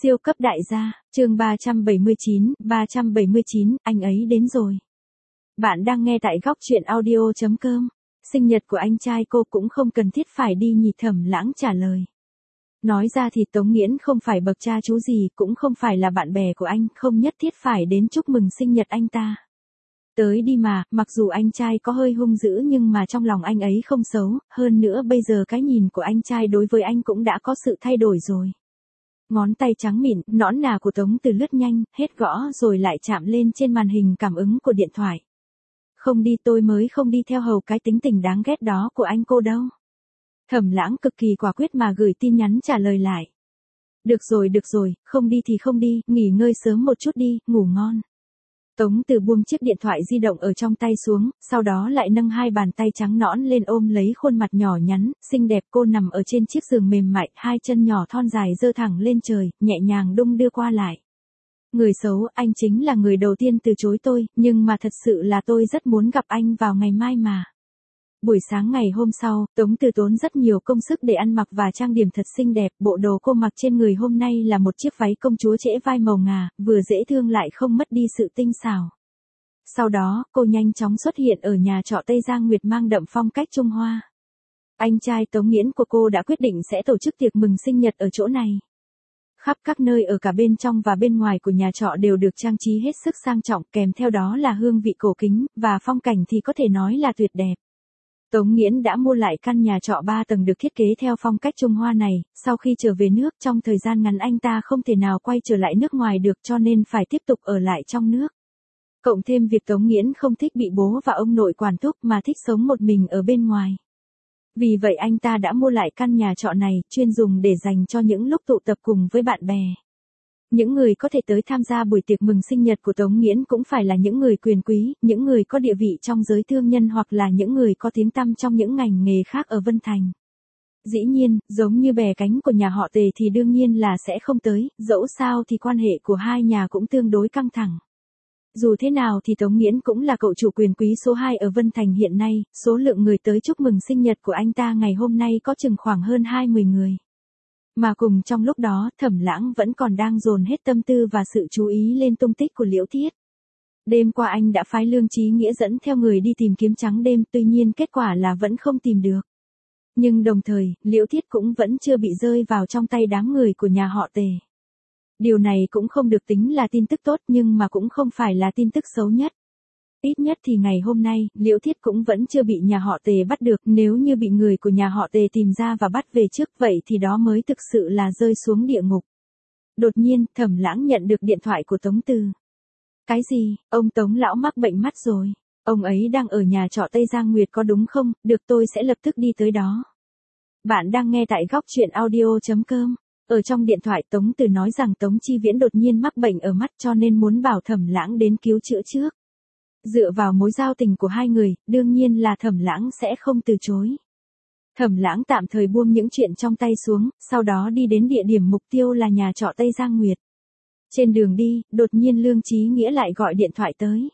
Siêu cấp đại gia, chương 379, anh ấy đến rồi. Bạn đang nghe tại góc truyện audio.com. Sinh nhật của anh trai cô cũng không cần thiết phải đi nhỉ, Thẩm Lãng trả lời. Nói ra thì Tống Nghiễn không phải bậc cha chú gì, cũng không phải là bạn bè của anh, không nhất thiết phải đến chúc mừng sinh nhật anh ta. Tới đi mà, mặc dù anh trai có hơi hung dữ nhưng mà trong lòng anh ấy không xấu, hơn nữa bây giờ cái nhìn của anh trai đối với anh cũng đã có sự thay đổi rồi. Ngón tay trắng mịn, nõn nà của Tống Từ lướt nhanh, hết gõ rồi lại chạm lên trên màn hình cảm ứng của điện thoại. Không đi, tôi mới không đi theo hầu cái tính tình đáng ghét đó của anh cô đâu. Thẩm Lãng cực kỳ quả quyết mà gửi tin nhắn trả lời lại. Được rồi, không đi thì không đi, nghỉ ngơi sớm một chút đi, ngủ ngon. Tống Từ buông chiếc điện thoại di động ở trong tay xuống, sau đó lại nâng hai bàn tay trắng nõn lên ôm lấy khuôn mặt nhỏ nhắn, xinh đẹp. Cô nằm ở trên chiếc giường mềm mại, hai chân nhỏ thon dài giơ thẳng lên trời, nhẹ nhàng đung đưa qua lại. Người xấu, anh chính là người đầu tiên từ chối tôi, nhưng mà thật sự là tôi rất muốn gặp anh vào ngày mai mà. Buổi sáng ngày hôm sau, Tống Từ tốn rất nhiều công sức để ăn mặc và trang điểm thật xinh đẹp. Bộ đồ cô mặc trên người hôm nay là một chiếc váy công chúa trễ vai màu ngà, vừa dễ thương lại không mất đi sự tinh xảo. Sau đó, cô nhanh chóng xuất hiện ở nhà trọ Tây Giang Nguyệt mang đậm phong cách Trung Hoa. Anh trai Tống Nghiễn của cô đã quyết định sẽ tổ chức tiệc mừng sinh nhật ở chỗ này. Khắp các nơi ở cả bên trong và bên ngoài của nhà trọ đều được trang trí hết sức sang trọng, kèm theo đó là hương vị cổ kính, và phong cảnh thì có thể nói là tuyệt đẹp. Tống Nghiễn đã mua lại căn nhà trọ 3 tầng được thiết kế theo phong cách Trung Hoa này, sau khi trở về nước trong thời gian ngắn anh ta không thể nào quay trở lại nước ngoài được cho nên phải tiếp tục ở lại trong nước. Cộng thêm việc Tống Nghiễn không thích bị bố và ông nội quản thúc mà thích sống một mình ở bên ngoài. Vì vậy anh ta đã mua lại căn nhà trọ này, chuyên dùng để dành cho những lúc tụ tập cùng với bạn bè. Những người có thể tới tham gia buổi tiệc mừng sinh nhật của Tống Nghiễn cũng phải là những người quyền quý, những người có địa vị trong giới thương nhân hoặc là những người có tiếng tăm trong những ngành nghề khác ở Vân Thành. Dĩ nhiên, giống như bè cánh của nhà họ Tề thì đương nhiên là sẽ không tới, dẫu sao thì quan hệ của hai nhà cũng tương đối căng thẳng. Dù thế nào thì Tống Nghiễn cũng là cậu chủ quyền quý số 2 ở Vân Thành hiện nay, số lượng người tới chúc mừng sinh nhật của anh ta ngày hôm nay có chừng khoảng hơn 20 người. Mà cùng trong lúc đó, Thẩm Lãng vẫn còn đang dồn hết tâm tư và sự chú ý lên tung tích của Liễu Thiết. Đêm qua anh đã phái Lương Chí Nghĩa dẫn theo người đi tìm kiếm trắng đêm, tuy nhiên kết quả là vẫn không tìm được. Nhưng đồng thời, Liễu Thiết cũng vẫn chưa bị rơi vào trong tay đám người của nhà họ Tề. Điều này cũng không được tính là tin tức tốt nhưng mà cũng không phải là tin tức xấu nhất. Ít nhất thì ngày hôm nay, Liễu Thiết cũng vẫn chưa bị nhà họ Tề bắt được, nếu như bị người của nhà họ Tề tìm ra và bắt về trước vậy thì đó mới thực sự là rơi xuống địa ngục. Đột nhiên, Thẩm Lãng nhận được điện thoại của Tống Từ. Cái gì, ông Tống lão mắc bệnh mắt rồi. Ông ấy đang ở nhà trọ Tây Giang Nguyệt có đúng không? Được, tôi sẽ lập tức đi tới đó. Bạn đang nghe tại góc truyện audio.com. Ở trong điện thoại Tống Từ nói rằng Tống Chi Viễn đột nhiên mắc bệnh ở mắt cho nên muốn bảo Thẩm Lãng đến cứu chữa trước. Dựa vào mối giao tình của hai người, đương nhiên là Thẩm Lãng sẽ không từ chối. Thẩm Lãng tạm thời buông những chuyện trong tay xuống, sau đó đi đến địa điểm mục tiêu là nhà trọ Tây Giang Nguyệt. Trên đường đi, đột nhiên Lương Chí Nghĩa lại gọi điện thoại tới.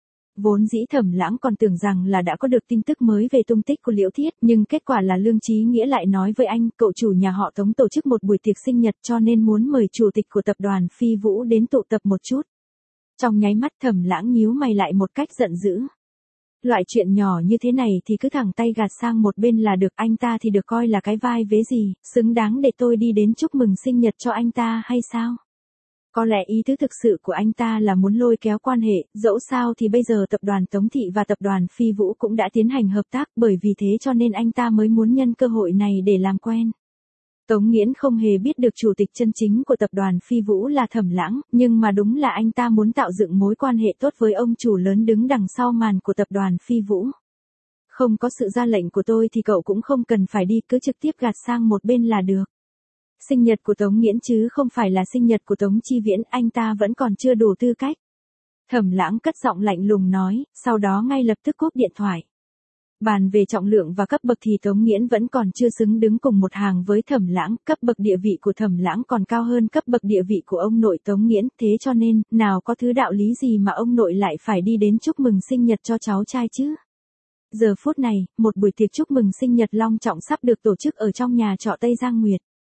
Vốn dĩ Thẩm Lãng còn tưởng rằng là đã có được tin tức mới về tung tích của Liễu Thiết, nhưng kết quả là Lương Chí Nghĩa lại nói với anh, cậu chủ nhà họ Tống tổ chức một buổi tiệc sinh nhật cho nên muốn mời chủ tịch của tập đoàn Phi Vũ đến tụ tập một chút. Trong nháy mắt Thẩm Lãng nhíu mày lại một cách giận dữ. Loại chuyện nhỏ như thế này thì cứ thẳng tay gạt sang một bên là được, anh ta thì được coi là cái vai vế gì, xứng đáng để tôi đi đến chúc mừng sinh nhật cho anh ta hay sao? Có lẽ ý tứ thực sự của anh ta là muốn lôi kéo quan hệ, dẫu sao thì bây giờ tập đoàn Tống Thị và tập đoàn Phi Vũ cũng đã tiến hành hợp tác, bởi vì thế cho nên anh ta mới muốn nhân cơ hội này để làm quen. Tống Nghiễn không hề biết được chủ tịch chân chính của tập đoàn Phi Vũ là Thẩm Lãng, nhưng mà đúng là anh ta muốn tạo dựng mối quan hệ tốt với ông chủ lớn đứng đằng sau màn của tập đoàn Phi Vũ. Không có sự ra lệnh của tôi thì cậu cũng không cần phải đi, cứ trực tiếp gạt sang một bên là được. Sinh nhật của Tống Nghiễn chứ không phải là sinh nhật của Tống Chi Viễn, anh ta vẫn còn chưa đủ tư cách. Thẩm Lãng cất giọng lạnh lùng nói, sau đó ngay lập tức cúp điện thoại. Bàn về trọng lượng và cấp bậc thì Tống Nghiễn vẫn còn chưa xứng đứng cùng một hàng với Thẩm Lãng, cấp bậc địa vị của Thẩm Lãng còn cao hơn cấp bậc địa vị của ông nội Tống Nghiễn, thế cho nên, nào có thứ đạo lý gì mà ông nội lại phải đi đến chúc mừng sinh nhật cho cháu trai chứ? Giờ phút này, một buổi tiệc chúc mừng sinh nhật long trọng sắp được tổ chức ở trong nhà trọ Tây Giang Nguyệt.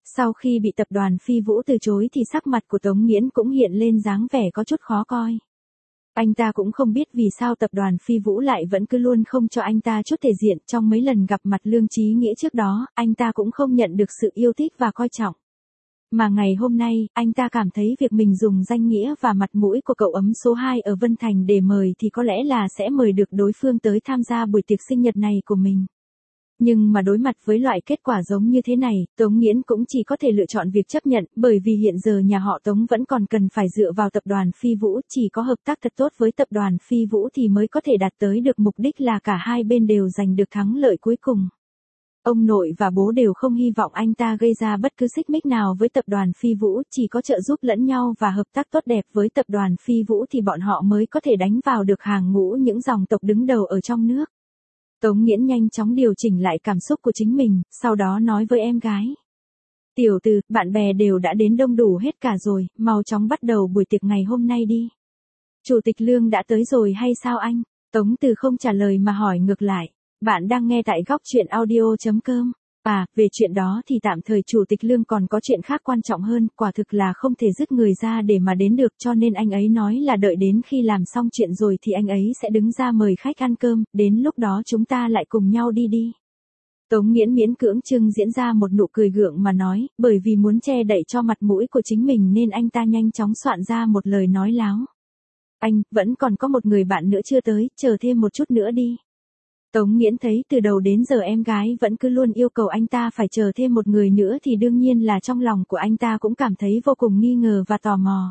Sau khi bị tập đoàn Phi Vũ từ chối thì sắc mặt của Tống Nghiễn cũng hiện lên dáng vẻ có chút khó coi. Anh ta cũng không biết vì sao tập đoàn Phi Vũ lại vẫn cứ luôn không cho anh ta chút thể diện. Trong mấy lần gặp mặt Lương Chí Nghĩa trước đó, anh ta cũng không nhận được sự yêu thích và coi trọng. Mà ngày hôm nay, anh ta cảm thấy việc mình dùng danh nghĩa và mặt mũi của cậu ấm số 2 ở Vân Thành để mời thì có lẽ là sẽ mời được đối phương tới tham gia buổi tiệc sinh nhật này của mình. Nhưng mà đối mặt với loại kết quả giống như thế này, Tống Nghiễn cũng chỉ có thể lựa chọn việc chấp nhận, bởi vì hiện giờ nhà họ Tống vẫn còn cần phải dựa vào tập đoàn Phi Vũ, chỉ có hợp tác thật tốt với tập đoàn Phi Vũ thì mới có thể đạt tới được mục đích là cả hai bên đều giành được thắng lợi cuối cùng. Ông nội và bố đều không hy vọng anh ta gây ra bất cứ xích mích nào với tập đoàn Phi Vũ, chỉ có trợ giúp lẫn nhau và hợp tác tốt đẹp với tập đoàn Phi Vũ thì bọn họ mới có thể đánh vào được hàng ngũ những dòng tộc đứng đầu ở trong nước. Tống Nghiễn nhanh chóng điều chỉnh lại cảm xúc của chính mình, sau đó nói với em gái. Tiểu Từ, bạn bè đều đã đến đông đủ hết cả rồi, mau chóng bắt đầu buổi tiệc ngày hôm nay đi. Chủ tịch Lương đã tới rồi hay sao anh? Tống Từ không trả lời mà hỏi ngược lại. Bạn đang nghe tại góc truyện audio.com. Về chuyện đó thì tạm thời Chủ tịch Lương còn có chuyện khác quan trọng hơn, quả thực là không thể dứt người ra để mà đến được cho nên anh ấy nói là đợi đến khi làm xong chuyện rồi thì anh ấy sẽ đứng ra mời khách ăn cơm, đến lúc đó chúng ta lại cùng nhau đi. Tống Nghiễn miễn cưỡng trưng diễn ra một nụ cười gượng mà nói, bởi vì muốn che đậy cho mặt mũi của chính mình nên anh ta nhanh chóng soạn ra một lời nói láo. Anh, vẫn còn có một người bạn nữa chưa tới, chờ thêm một chút nữa đi. Tống Nghiễn thấy từ đầu đến giờ em gái vẫn cứ luôn yêu cầu anh ta phải chờ thêm một người nữa thì đương nhiên là trong lòng của anh ta cũng cảm thấy vô cùng nghi ngờ và tò mò.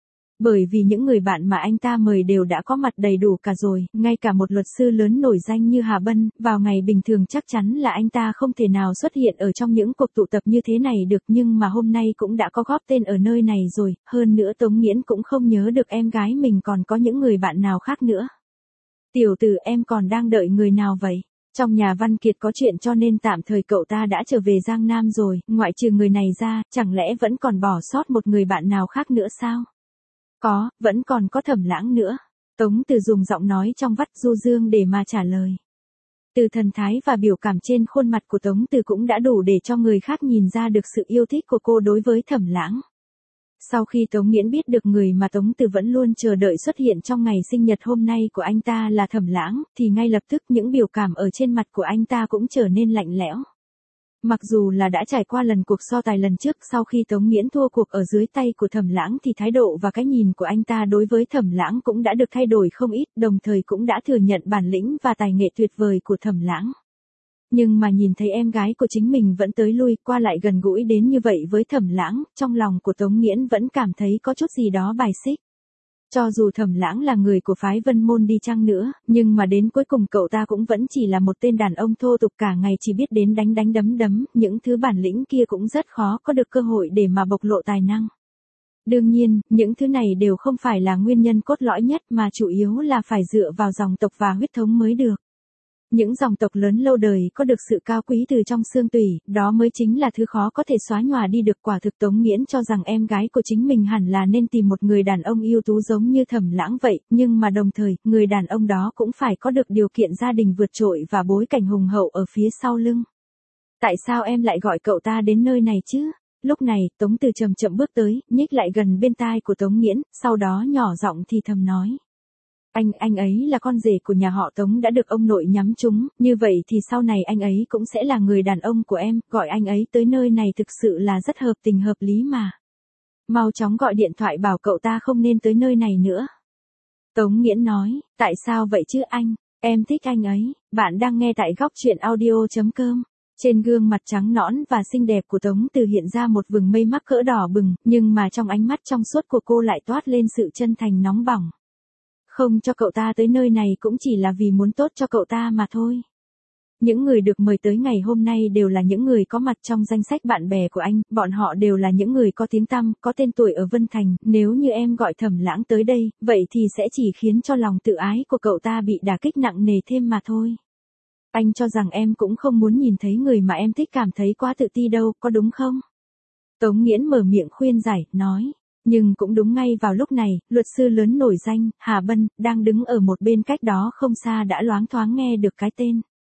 Bởi vì những người bạn mà anh ta mời đều đã có mặt đầy đủ cả rồi, ngay cả một luật sư lớn nổi danh như Hà Bân, vào ngày bình thường chắc chắn là anh ta không thể nào xuất hiện ở trong những cuộc tụ tập như thế này được, nhưng mà hôm nay cũng đã có góp tên ở nơi này rồi, hơn nữa Tống Nghiễn cũng không nhớ được em gái mình còn có những người bạn nào khác nữa. Tiểu Từ, em còn đang đợi người nào vậy? Trong nhà Văn Kiệt có chuyện cho nên tạm thời cậu ta đã trở về Giang Nam rồi, ngoại trừ người này ra, chẳng lẽ vẫn còn bỏ sót một người bạn nào khác nữa sao? Có, vẫn còn có Thẩm Lãng nữa. Tống Từ dùng giọng nói trong vắt du dương để mà trả lời. Từ thần thái và biểu cảm trên khuôn mặt của Tống Từ cũng đã đủ để cho người khác nhìn ra được sự yêu thích của cô đối với Thẩm Lãng. Sau khi Tống Nghiễn biết được người mà Tống Từ vẫn luôn chờ đợi xuất hiện trong ngày sinh nhật hôm nay của anh ta là Thẩm Lãng, thì ngay lập tức những biểu cảm ở trên mặt của anh ta cũng trở nên lạnh lẽo. Mặc dù là đã trải qua lần cuộc so tài lần trước, sau khi Tống Nghiễn thua cuộc ở dưới tay của Thẩm Lãng thì thái độ và cái nhìn của anh ta đối với Thẩm Lãng cũng đã được thay đổi không ít, đồng thời cũng đã thừa nhận bản lĩnh và tài nghệ tuyệt vời của Thẩm Lãng. Nhưng mà nhìn thấy em gái của chính mình vẫn tới lui qua lại gần gũi đến như vậy với Thẩm Lãng, trong lòng của Tống Nghiễn vẫn cảm thấy có chút gì đó bài xích. Cho dù Thẩm Lãng là người của phái Vân Môn đi chăng nữa, nhưng mà đến cuối cùng cậu ta cũng vẫn chỉ là một tên đàn ông thô tục cả ngày chỉ biết đến đánh đấm, những thứ bản lĩnh kia cũng rất khó có được cơ hội để mà bộc lộ tài năng. Đương nhiên, những thứ này đều không phải là nguyên nhân cốt lõi nhất mà chủ yếu là phải dựa vào dòng tộc và huyết thống mới được. Những dòng tộc lớn lâu đời có được sự cao quý từ trong xương tủy, đó mới chính là thứ khó có thể xóa nhòa đi được. Quả thực Tống Nghiễn cho rằng em gái của chính mình hẳn là nên tìm một người đàn ông ưu tú giống như Thẩm Lãng vậy, nhưng mà đồng thời, người đàn ông đó cũng phải có được điều kiện gia đình vượt trội và bối cảnh hùng hậu ở phía sau lưng. Tại sao em lại gọi cậu ta đến nơi này chứ? Lúc này, Tống Từ chậm chậm bước tới, nhích lại gần bên tai của Tống Nghiễn, sau đó nhỏ giọng thì thầm nói. Anh ấy là con rể của nhà họ Tống đã được ông nội nhắm trúng, như vậy thì sau này anh ấy cũng sẽ là người đàn ông của em, gọi anh ấy tới nơi này thực sự là rất hợp tình hợp lý mà. Mau chóng gọi điện thoại bảo cậu ta không nên tới nơi này nữa. Tống Nghiễn nói, tại sao vậy chứ anh, em thích anh ấy. Bạn đang nghe tại góc truyện audio.com. Trên gương mặt trắng nõn và xinh đẹp của Tống Từ hiện ra một vầng mây mắc cỡ đỏ bừng, nhưng mà trong ánh mắt trong suốt của cô lại toát lên sự chân thành nóng bỏng. Không cho cậu ta tới nơi này cũng chỉ là vì muốn tốt cho cậu ta mà thôi. Những người được mời tới ngày hôm nay đều là những người có mặt trong danh sách bạn bè của anh, bọn họ đều là những người có tiếng tăm, có tên tuổi ở Vân Thành, nếu như em gọi Thẩm Lãng tới đây, vậy thì sẽ chỉ khiến cho lòng tự ái của cậu ta bị đả kích nặng nề thêm mà thôi. Anh cho rằng em cũng không muốn nhìn thấy người mà em thích cảm thấy quá tự ti đâu, có đúng không? Tống Nghiễn mở miệng khuyên giải, nói. Nhưng cũng đúng ngay vào lúc này, luật sư lớn nổi danh, Hà Bân, đang đứng ở một bên cách đó không xa đã loáng thoáng nghe được cái tên.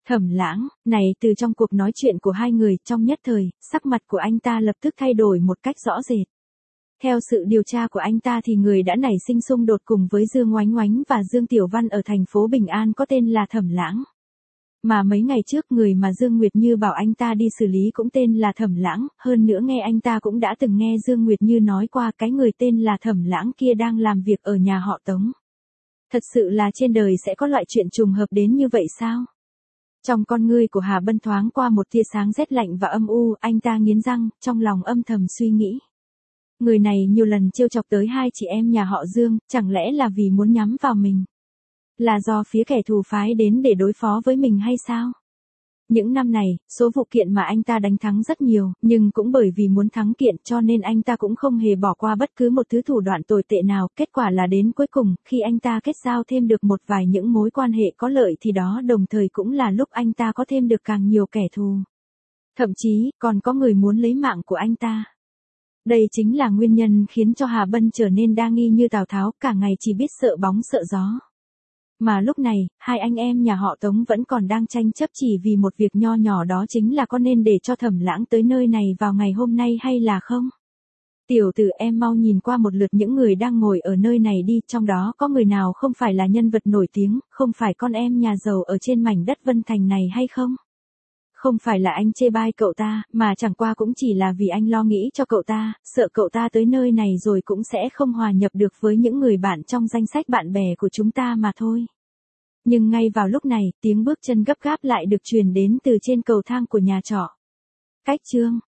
Thẩm Lãng, này từ trong cuộc nói chuyện của hai người trong nhất thời, sắc mặt của anh ta lập tức thay đổi một cách rõ rệt. Theo sự điều tra của anh ta thì người đã nảy sinh xung đột cùng với Dương Oánh Oánh và Dương Tiểu Văn ở thành phố Bình An có tên là Thẩm Lãng. Mà mấy ngày trước người mà Dương Nguyệt Như bảo anh ta đi xử lý cũng tên là Thẩm Lãng, hơn nữa nghe anh ta cũng đã từng nghe Dương Nguyệt Như nói qua cái người tên là Thẩm Lãng kia đang làm việc ở nhà họ Tống. Thật sự là trên đời sẽ có loại chuyện trùng hợp đến như vậy sao? Trong con ngươi của Hà Bân thoáng qua một tia sáng rét lạnh và âm u, anh ta nghiến răng, trong lòng âm thầm suy nghĩ. Người này nhiều lần trêu chọc tới hai chị em nhà họ Dương, chẳng lẽ là vì muốn nhắm vào mình? Là do phía kẻ thù phái đến để đối phó với mình hay sao? Những năm này, số vụ kiện mà anh ta đánh thắng rất nhiều, nhưng cũng bởi vì muốn thắng kiện cho nên anh ta cũng không hề bỏ qua bất cứ một thứ thủ đoạn tồi tệ nào. Kết quả là đến cuối cùng, khi anh ta kết giao thêm được một vài những mối quan hệ có lợi thì đó đồng thời cũng là lúc anh ta có thêm được càng nhiều kẻ thù. Thậm chí, còn có người muốn lấy mạng của anh ta. Đây chính là nguyên nhân khiến cho Hà Bân trở nên đa nghi như Tào Tháo, cả ngày chỉ biết sợ bóng sợ gió. Mà lúc này, hai anh em nhà họ Tống vẫn còn đang tranh chấp chỉ vì một việc nho nhỏ, đó chính là có nên để cho Thẩm Lãng tới nơi này vào ngày hôm nay hay là không? Tiểu tử, em mau nhìn qua một lượt những người đang ngồi ở nơi này đi, trong đó có người nào không phải là nhân vật nổi tiếng, không phải con em nhà giàu ở trên mảnh đất Vân Thành này hay không? Không phải là anh chê bai cậu ta, mà chẳng qua cũng chỉ là vì anh lo nghĩ cho cậu ta, sợ cậu ta tới nơi này rồi cũng sẽ không hòa nhập được với những người bạn trong danh sách bạn bè của chúng ta mà thôi. Nhưng ngay vào lúc này, tiếng bước chân gấp gáp lại được truyền đến từ trên cầu thang của nhà trọ. Cách chương